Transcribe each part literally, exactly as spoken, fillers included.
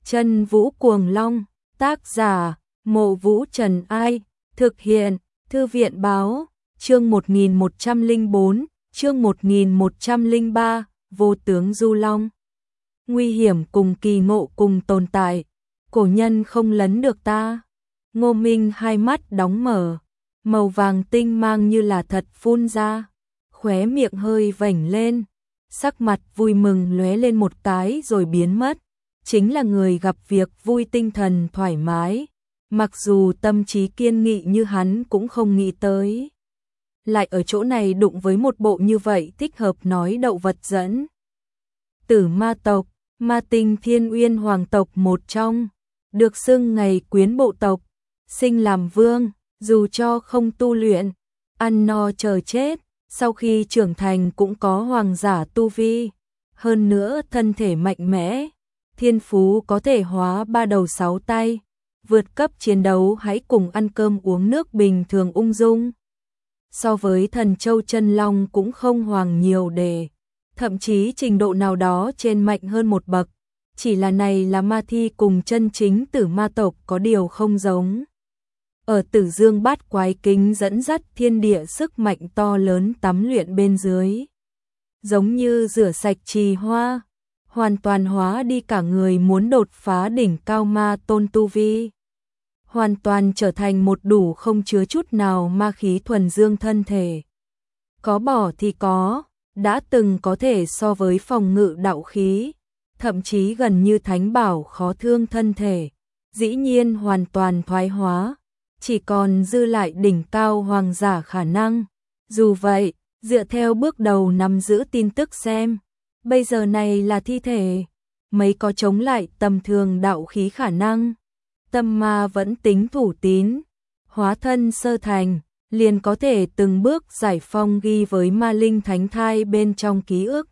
Chân Vũ Cuồng Long, tác giả, Mộ Vũ Trần Ai, thực hiện, Thư viện Báo, chương một nghìn một trăm lẻ bốn, chương một nghìn một trăm lẻ ba, Vô tướng Du Long. Nguy hiểm cùng kỳ ngộ cùng tồn tại, cổ nhân không lấn được ta. Ngô Minh hai mắt đóng mở, màu vàng tinh mang như là thật phun ra, khóe miệng hơi vểnh lên, sắc mặt vui mừng lóe lên một cái rồi biến mất. Chính là người gặp việc vui, tinh thần thoải mái, mặc dù tâm trí kiên nghị như hắn cũng không nghĩ tới. Lại ở chỗ này đụng với một bộ như vậy thích hợp nói đậu vật dẫn. Tử ma tộc, ma tinh Thiên Uyên hoàng tộc một trong, được xưng ngày quyến bộ tộc, sinh làm vương, dù cho không tu luyện, ăn no chờ chết, sau khi trưởng thành cũng có hoàng giả tu vi, hơn nữa thân thể mạnh mẽ. Thiên phú có thể hóa ba đầu sáu tay, vượt cấp chiến đấu hãy cùng ăn cơm uống nước bình thường ung dung. So với thần châu chân long cũng không hoàng nhiều đề, thậm chí trình độ nào đó trên mạnh hơn một bậc, chỉ là này là ma thi cùng chân chính tử ma tộc có điều không giống. Ở Tử Dương Bát Quái Kính dẫn dắt thiên địa sức mạnh to lớn tắm luyện bên dưới, giống như rửa sạch trì hoa, hoàn toàn hóa đi cả người muốn đột phá đỉnh cao ma tôn tu vi. Hoàn toàn trở thành một đủ không chứa chút nào ma khí thuần dương thân thể. Có bỏ thì có, đã từng có thể so với phòng ngự đạo khí, thậm chí gần như thánh bảo khó thương thân thể, dĩ nhiên hoàn toàn thoái hóa, chỉ còn dư lại đỉnh cao hoàng giả khả năng. Dù vậy, dựa theo bước đầu nắm giữ tin tức xem, bây giờ này là thi thể, mấy có chống lại tầm thường đạo khí khả năng. Tâm ma vẫn tính thủ tín, hóa thân sơ thành, liền có thể từng bước giải phong ghi với ma linh thánh thai bên trong ký ức.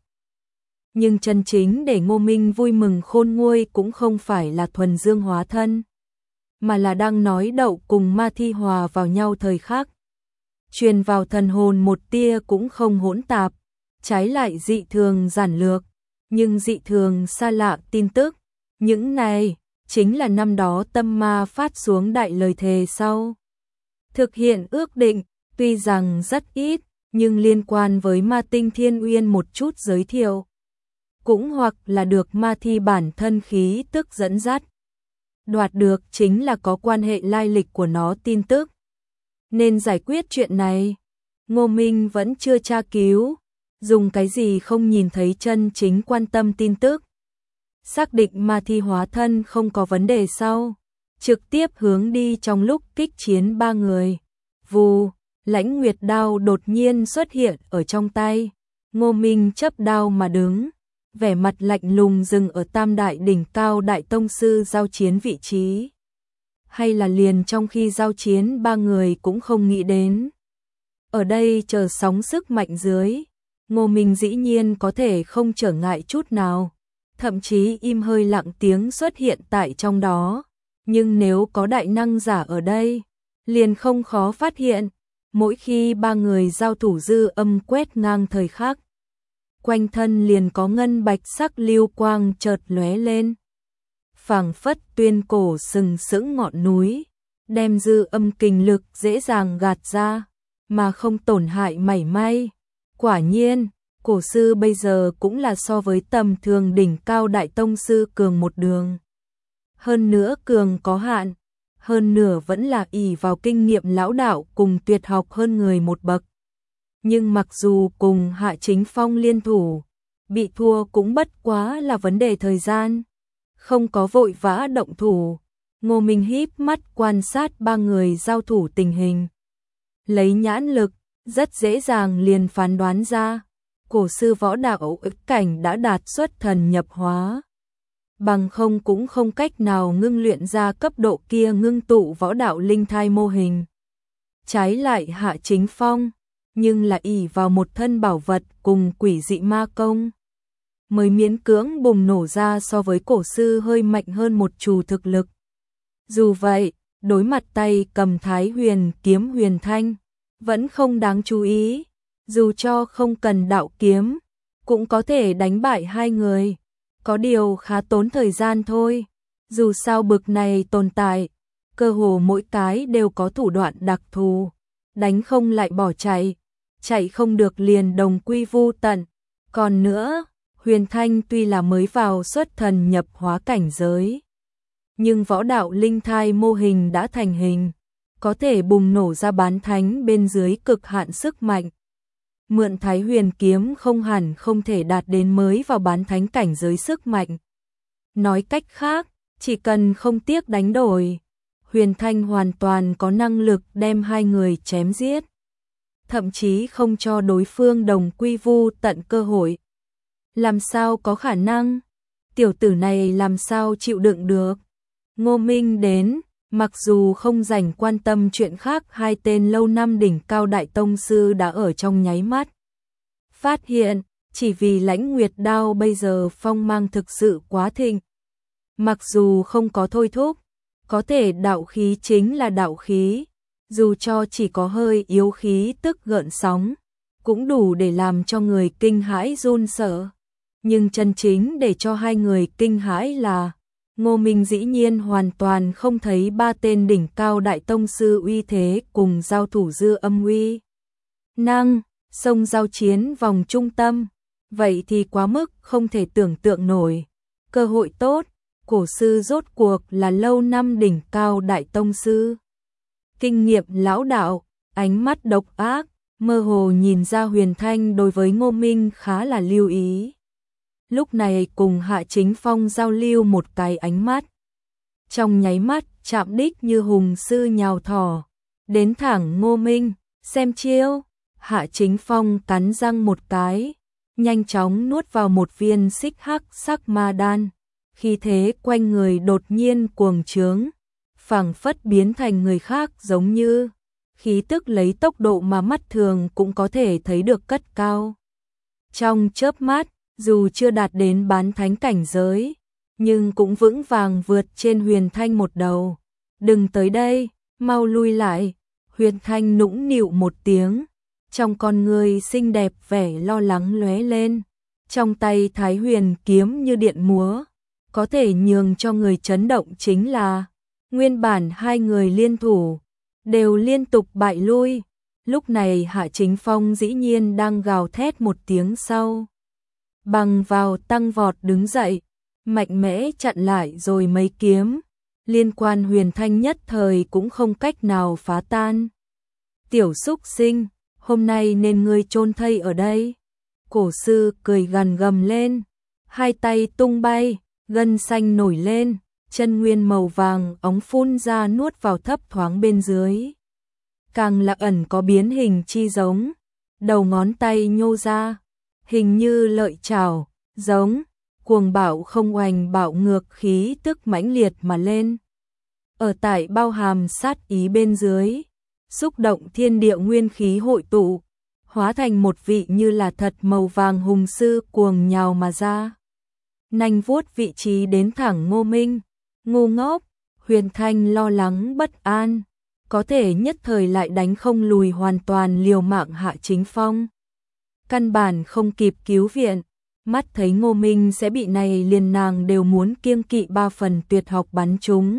Nhưng chân chính để Ngô Minh vui mừng khôn nguôi cũng không phải là thuần dương hóa thân, mà là đang nói đậu cùng ma thi hòa vào nhau thời khắc. Truyền vào thần hồn một tia cũng không hỗn tạp, trái lại dị thường giản lược, nhưng dị thường xa lạ tin tức. Những này chính là năm đó tâm ma phát xuống đại lời thề sau. Thực hiện ước định, tuy rằng rất ít, nhưng liên quan với ma tinh Thiên Uyên một chút giới thiệu. Cũng hoặc là được ma thi bản thân khí tức dẫn dắt. Đoạt được chính là có quan hệ lai lịch của nó tin tức. Nên giải quyết chuyện này, Ngô Minh vẫn chưa tra cứu, dùng cái gì không nhìn thấy chân chính quan tâm tin tức. Xác định ma thi hóa thân không có vấn đề sau, trực tiếp hướng đi trong lúc kích chiến ba người. Vù, Lãnh Nguyệt đao đột nhiên xuất hiện ở trong tay, Ngô Minh chấp đao mà đứng, vẻ mặt lạnh lùng dừng ở tam đại đỉnh cao đại tông sư giao chiến vị trí. Hay là liền trong khi giao chiến ba người cũng không nghĩ đến. Ở đây chờ sóng sức mạnh dưới, Ngô Minh dĩ nhiên có thể không trở ngại chút nào, thậm chí im hơi lặng tiếng xuất hiện tại trong đó. Nhưng nếu có đại năng giả ở đây, liền không khó phát hiện, mỗi khi ba người giao thủ dư âm quét ngang thời khắc, quanh thân liền có ngân bạch sắc lưu quang chợt lóe lên. Phảng phất tuyên cổ sừng sững ngọn núi, đem dư âm kình lực dễ dàng gạt ra, mà không tổn hại mảy may. Quả nhiên, cổ sư bây giờ cũng là so với tầm thường đỉnh cao đại tông sư cường một đường. Hơn nữa cường có hạn, hơn nửa vẫn là ỷ vào kinh nghiệm lão đạo cùng tuyệt học hơn người một bậc. Nhưng mặc dù cùng Hạ Chính Phong liên thủ, bị thua cũng bất quá là vấn đề thời gian. Không có vội vã động thủ, Ngô Minh híp mắt quan sát ba người giao thủ tình hình. Lấy nhãn lực, rất dễ dàng liền phán đoán ra, cổ sư võ đạo ức cảnh đã đạt xuất thần nhập hóa. Bằng không cũng không cách nào ngưng luyện ra cấp độ kia ngưng tụ võ đạo linh thai mô hình. Trái lại Hạ Chính Phong, nhưng là ỷ vào một thân bảo vật cùng quỷ dị ma công, mới miễn cưỡng bùng nổ ra so với cổ sư hơi mạnh hơn một chút thực lực. Dù vậy, đối mặt tay cầm Thái Huyền kiếm huyền thanh, vẫn không đáng chú ý, dù cho không cần đạo kiếm, cũng có thể đánh bại hai người, có điều khá tốn thời gian thôi. Dù sao bực này tồn tại, cơ hồ mỗi cái đều có thủ đoạn đặc thù, đánh không lại bỏ chạy, chạy không được liền đồng quy vu tận. Còn nữa, Huyền Thanh tuy là mới vào xuất thần nhập hóa cảnh giới, nhưng võ đạo linh thai mô hình đã thành hình, có thể bùng nổ ra bán thánh bên dưới cực hạn sức mạnh. Mượn Thái Huyền kiếm không hẳn không thể đạt đến mới vào bán thánh cảnh giới sức mạnh. Nói cách khác, chỉ cần không tiếc đánh đổi, Huyền Thanh hoàn toàn có năng lực đem hai người chém giết, thậm chí không cho đối phương đồng quy vu tận cơ hội. Làm sao có khả năng? Tiểu tử này làm sao chịu đựng được? Ngô Minh đến, mặc dù không dành quan tâm chuyện khác, hai tên lâu năm đỉnh cao đại tông sư đã ở trong nháy mắt phát hiện, chỉ vì Lãnh Nguyệt đao bây giờ phong mang thực sự quá thịnh. Mặc dù không có thôi thúc, có thể đạo khí chính là đạo khí, dù cho chỉ có hơi yếu khí tức gợn sóng, cũng đủ để làm cho người kinh hãi run sợ. Nhưng chân chính để cho hai người kinh hãi là Ngô Minh dĩ nhiên hoàn toàn không thấy ba tên đỉnh cao đại tông sư uy thế cùng giao thủ dư âm uy năng, xông giao chiến vòng trung tâm, vậy thì quá mức không thể tưởng tượng nổi. Cơ hội tốt, cổ sư rốt cuộc là lâu năm đỉnh cao đại tông sư, kinh nghiệm lão đạo, ánh mắt độc ác, mơ hồ nhìn ra Huyền Thanh đối với Ngô Minh khá là lưu ý. Lúc này cùng Hạ Chính Phong giao lưu một cái ánh mắt, trong nháy mắt chạm đích như hùng sư nhào thỏ, đến thẳng Ngô Minh, xem chiêu. Hạ Chính Phong cắn răng một cái, nhanh chóng nuốt vào một viên xích hắc sắc ma đan, khí thế quanh người đột nhiên cuồng trướng, phảng phất biến thành người khác, giống như khí tức lấy tốc độ mà mắt thường cũng có thể thấy được cất cao. Trong chớp mắt, dù chưa đạt đến bán thánh cảnh giới, nhưng cũng vững vàng vượt trên Huyền Thanh một đầu. Đừng tới đây, mau lui lại. Huyền Thanh nũng nịu một tiếng, trong con người xinh đẹp vẻ lo lắng lóe lên, trong tay Thái Huyền kiếm như điện múa, có thể nhường cho người chấn động chính là nguyên bản hai người liên thủ đều liên tục bại lui. Lúc này Hạ Chính Phong dĩ nhiên đang gào thét một tiếng sau, bằng vào tăng vọt đứng dậy, mạnh mẽ chặn lại rồi mấy kiếm liên quan Huyền Thanh nhất thời cũng không cách nào phá tan. Tiểu xúc sinh, hôm nay nên ngươi chôn thây ở đây. Cổ sư cười gằn gầm lên, hai tay tung bay, gân xanh nổi lên, chân nguyên màu vàng óng phun ra nuốt vào thấp thoáng bên dưới. Càng là ẩn có biến hình chi giống, đầu ngón tay nhô ra, hình như lợi chảo, giống, cuồng bạo không oanh bạo ngược khí tức mãnh liệt mà lên. Ở tại bao hàm sát ý bên dưới, xúc động thiên địa nguyên khí hội tụ, hóa thành một vị như là thật màu vàng hùng sư cuồng nhào mà ra. Nanh vuốt vị trí đến thẳng Ngô Minh, ngu ngốc. Huyền Thanh lo lắng bất an, có thể nhất thời lại đánh không lùi hoàn toàn liều mạng Hạ Chính Phong. Căn bản không kịp cứu viện, mắt thấy Ngô Minh sẽ bị này liền nàng đều muốn kiêng kỵ ba phần tuyệt học bắn trúng.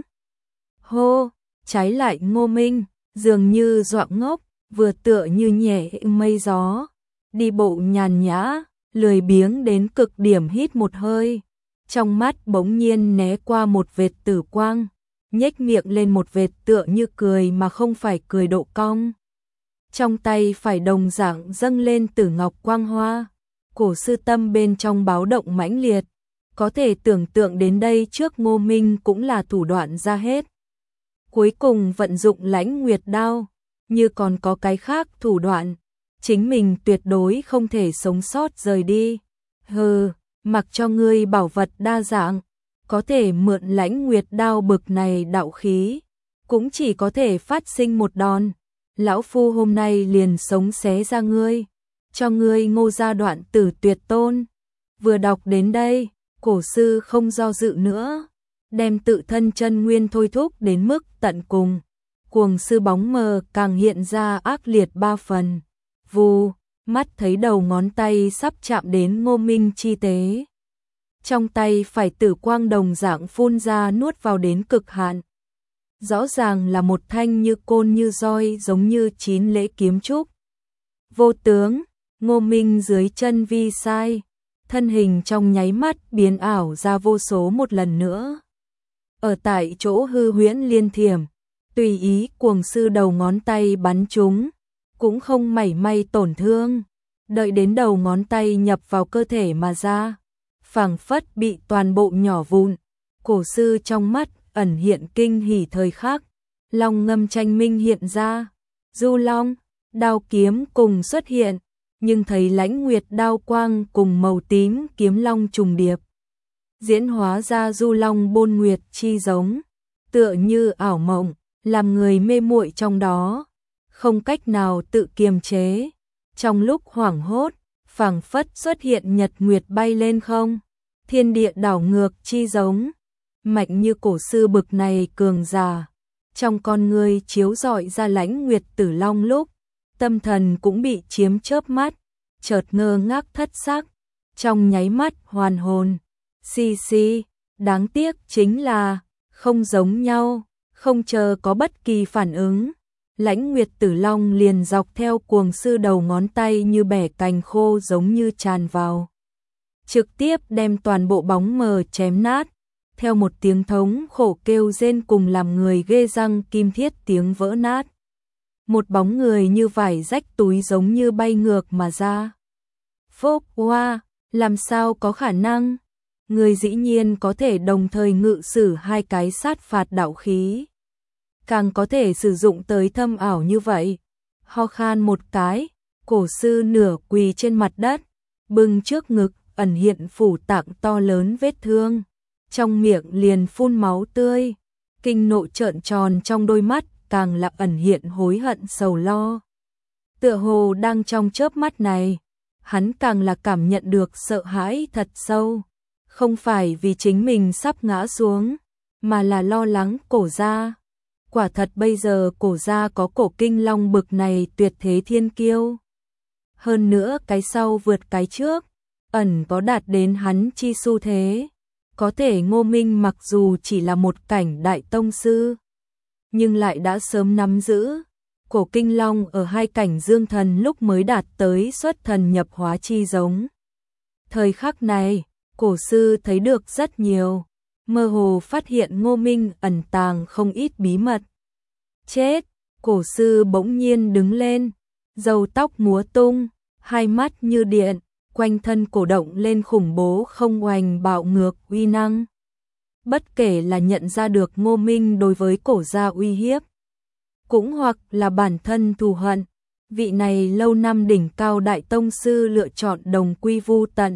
Hô, trái lại Ngô Minh, dường như dọa ngốc, vừa tựa như nhẹ mây gió, đi bộ nhàn nhã, lười biếng đến cực điểm, hít một hơi. Trong mắt bỗng nhiên né qua một vệt tử quang, nhếch miệng lên một vệt tựa như cười mà không phải cười độ cong. Trong tay phải đồng dạng dâng lên tử ngọc quang hoa, cổ sư tâm bên trong báo động mãnh liệt, có thể tưởng tượng đến đây trước Ngô Minh cũng là thủ đoạn ra hết. Cuối cùng vận dụng Lãnh Nguyệt đao, như còn có cái khác thủ đoạn, chính mình tuyệt đối không thể sống sót rời đi. Hừ, mặc cho ngươi bảo vật đa dạng, có thể mượn Lãnh Nguyệt đao bực này đạo khí, cũng chỉ có thể phát sinh một đòn. Lão phu hôm nay liền sống xé ra ngươi, cho ngươi Ngô gia đoạn tử tuyệt tôn. Vừa đọc đến đây, cổ sư không do dự nữa, đem tự thân chân nguyên thôi thúc đến mức tận cùng. Cuồng sư bóng mờ càng hiện ra ác liệt ba phần. Vù, mắt thấy đầu ngón tay sắp chạm đến Ngô Minh chi tế. trong tay phải tử quang đồng dạng phun ra nuốt vào đến cực hạn. Rõ ràng là một thanh như côn như roi giống như chín lễ kiếm trúc. Vô tướng, Ngô Minh dưới chân vi sai, thân hình trong nháy mắt biến ảo ra vô số một lần nữa. Ở tại chỗ hư huyễn liên thiểm, tùy ý cuồng sư đầu ngón tay bắn trúng, cũng không mảy may tổn thương. Đợi đến đầu ngón tay nhập vào cơ thể mà ra, phảng phất bị toàn bộ nhỏ vụn. Cổ sư trong mắt ẩn hiện kinh hỉ thời khắc, long ngâm tranh minh hiện ra, du long, đao kiếm cùng xuất hiện, nhưng thấy lãnh nguyệt đao quang cùng màu tím kiếm long trùng điệp, diễn hóa ra du long bôn nguyệt chi giống, tựa như ảo mộng, làm người mê muội trong đó, không cách nào tự kiềm chế. Trong lúc hoảng hốt, phảng phất xuất hiện nhật nguyệt bay lên không, thiên địa đảo ngược chi giống, mạnh như cổ sư bực này cường giả, trong con người chiếu rọi ra lãnh nguyệt tử long lúc, tâm thần cũng bị chiếm chớp mắt, chợt ngơ ngác thất sắc, trong nháy mắt hoàn hồn. Xì xì, đáng tiếc chính là không giống nhau, không chờ có bất kỳ phản ứng, lãnh nguyệt tử long liền dọc theo cuồng sư đầu ngón tay như bẻ cành khô giống như tràn vào, trực tiếp đem toàn bộ bóng mờ chém nát. Theo một tiếng thống khổ kêu rên cùng làm người ghê răng kim thiết tiếng vỡ nát, một bóng người như vải rách túi giống như bay ngược mà ra. Phốc hoa, làm sao có khả năng? Người dĩ nhiên có thể đồng thời ngự sử hai cái sát phạt đạo khí, càng có thể sử dụng tới thâm ảo như vậy. Ho khan một cái, cổ sư nửa quỳ trên mặt đất, bưng trước ngực ẩn hiện phủ tạng to lớn vết thương, trong miệng liền phun máu tươi, kinh nộ trợn tròn trong đôi mắt càng là ẩn hiện hối hận sầu lo. Tựa hồ đang trong chớp mắt này, hắn càng là cảm nhận được sợ hãi thật sâu, không phải vì chính mình sắp ngã xuống, mà là lo lắng cổ gia. Quả thật bây giờ cổ gia có cổ kinh long bực này tuyệt thế thiên kiêu. Hơn nữa cái sau vượt cái trước, ẩn có đạt đến hắn chi xu thế. Có thể Ngô Minh mặc dù chỉ là một cảnh đại tông sư, nhưng lại đã sớm nắm giữ cổ kinh long ở hai cảnh dương thần lúc mới đạt tới xuất thần nhập hóa chi giống. Thời khắc này, cổ sư thấy được rất nhiều, mơ hồ phát hiện Ngô Minh ẩn tàng không ít bí mật. Chết, cổ sư bỗng nhiên đứng lên, râu tóc múa tung, hai mắt như điện, quanh thân cổ động lên khủng bố không oanh bạo ngược uy năng. Bất kể là nhận ra được Ngô Minh đối với cổ gia uy hiếp, cũng hoặc là bản thân thù hận, vị này lâu năm đỉnh cao đại tông sư lựa chọn đồng quy vu tận,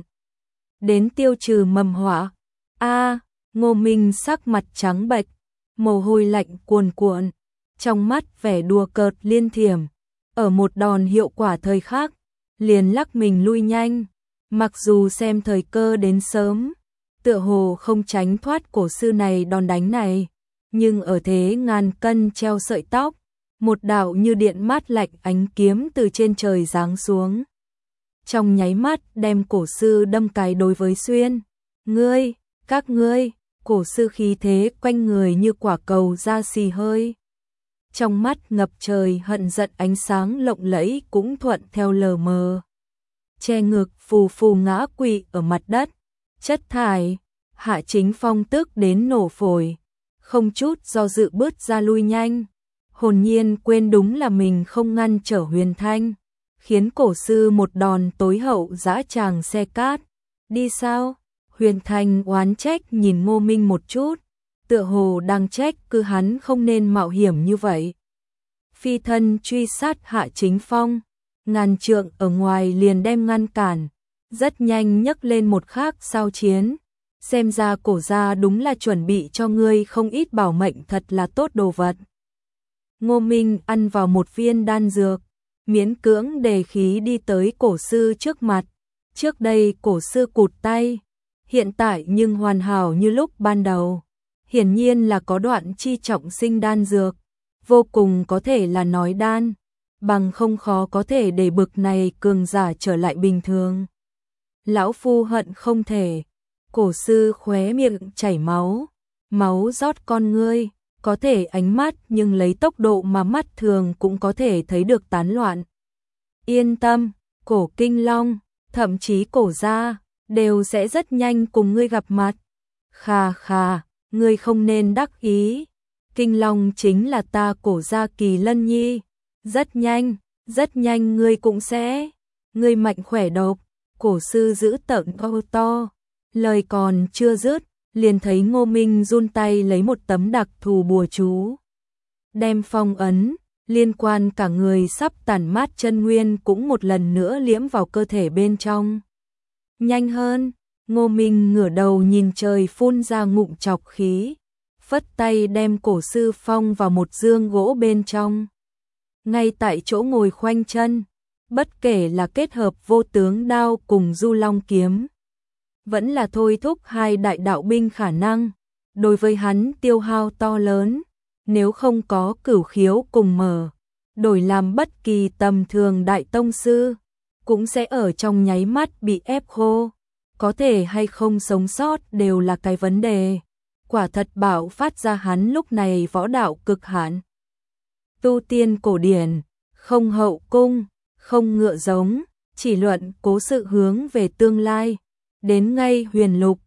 đến tiêu trừ mầm họa. A, Ngô Minh sắc mặt trắng bệch, mồ hôi lạnh cuồn cuộn, trong mắt vẻ đùa cợt liên thiểm, ở một đòn hiệu quả thời khắc, liền lắc mình lui nhanh, mặc dù xem thời cơ đến sớm, tựa hồ không tránh thoát cổ sư này đòn đánh này, nhưng ở thế ngàn cân treo sợi tóc, một đạo như điện mát lạnh ánh kiếm từ trên trời giáng xuống, trong nháy mắt đem cổ sư đâm cái đối với xuyên. Ngươi, các ngươi, cổ sư khí thế quanh người như quả cầu ra xì hơi, trong mắt ngập trời hận giận, ánh sáng lộng lẫy cũng thuận theo lờ mờ, che ngực phù phù ngã quỵ ở mặt đất. Chất thải, Hạ Chính Phong tức đến nổ phổi, không chút do dự bước ra lui nhanh, hồn nhiên quên đúng là mình không ngăn trở Huyền Thanh, khiến cổ sư một đòn tối hậu dã tràng xe cát. Đi sao? Huyền Thanh oán trách nhìn Ngô Minh một chút, tựa hồ đang trách cứ hắn không nên mạo hiểm như vậy. Phi thân truy sát Hạ Chính Phong, ngàn trượng ở ngoài liền đem ngăn cản, rất nhanh nhấc lên một khác sao chiến. Xem ra cổ gia đúng là chuẩn bị cho ngươi không ít bảo mệnh, thật là tốt đồ vật. Ngô Minh ăn vào một viên đan dược, miễn cưỡng đề khí đi tới cổ sư trước mặt. Trước đây cổ sư cụt tay, hiện tại nhưng hoàn hảo như lúc ban đầu. Hiển nhiên là có đoạn chi trọng sinh đan dược, vô cùng có thể là nói đan, bằng không khó có thể để bực này cường giả trở lại bình thường. Lão phu hận không thể Cổ sư khóe miệng chảy máu, máu rót con ngươi, có thể ánh mắt nhưng lấy tốc độ mà mắt thường cũng có thể thấy được tán loạn. Yên tâm, Cổ Kinh Long, thậm chí Cổ gia đều sẽ rất nhanh cùng ngươi gặp mặt. Khà khà, ngươi không nên đắc ý. Kinh Long chính là ta Cổ gia Kỳ Lân Nhi. Rất nhanh, rất nhanh ngươi cũng sẽ. Ngươi mạnh khỏe độc. Cổ sư giữ tợn to to. Lời còn chưa dứt, liền thấy Ngô Minh run tay lấy một tấm đặc thù bùa chú. Đem phong ấn, liên quan cả người sắp tản mát chân nguyên cũng một lần nữa liễm vào cơ thể bên trong. Nhanh hơn, Ngô Minh ngửa đầu nhìn trời phun ra ngụm chọc khí, phất tay đem cổ sư phong vào một dương gỗ bên trong. Ngay tại chỗ ngồi khoanh chân, bất kể là kết hợp vô tướng đao cùng du long kiếm, vẫn là thôi thúc hai đại đạo binh khả năng, đối với hắn tiêu hao to lớn, nếu không có cửu khiếu cùng mở, đổi làm bất kỳ tầm thường đại tông sư, cũng sẽ ở trong nháy mắt bị ép khô, có thể hay không sống sót đều là cái vấn đề. Quả thật bảo phát ra hắn lúc này võ đạo cực hạn. Tu tiên cổ điển, không hậu cung, không ngựa giống, chỉ luận cố sự hướng về tương lai, đến ngay huyền lục,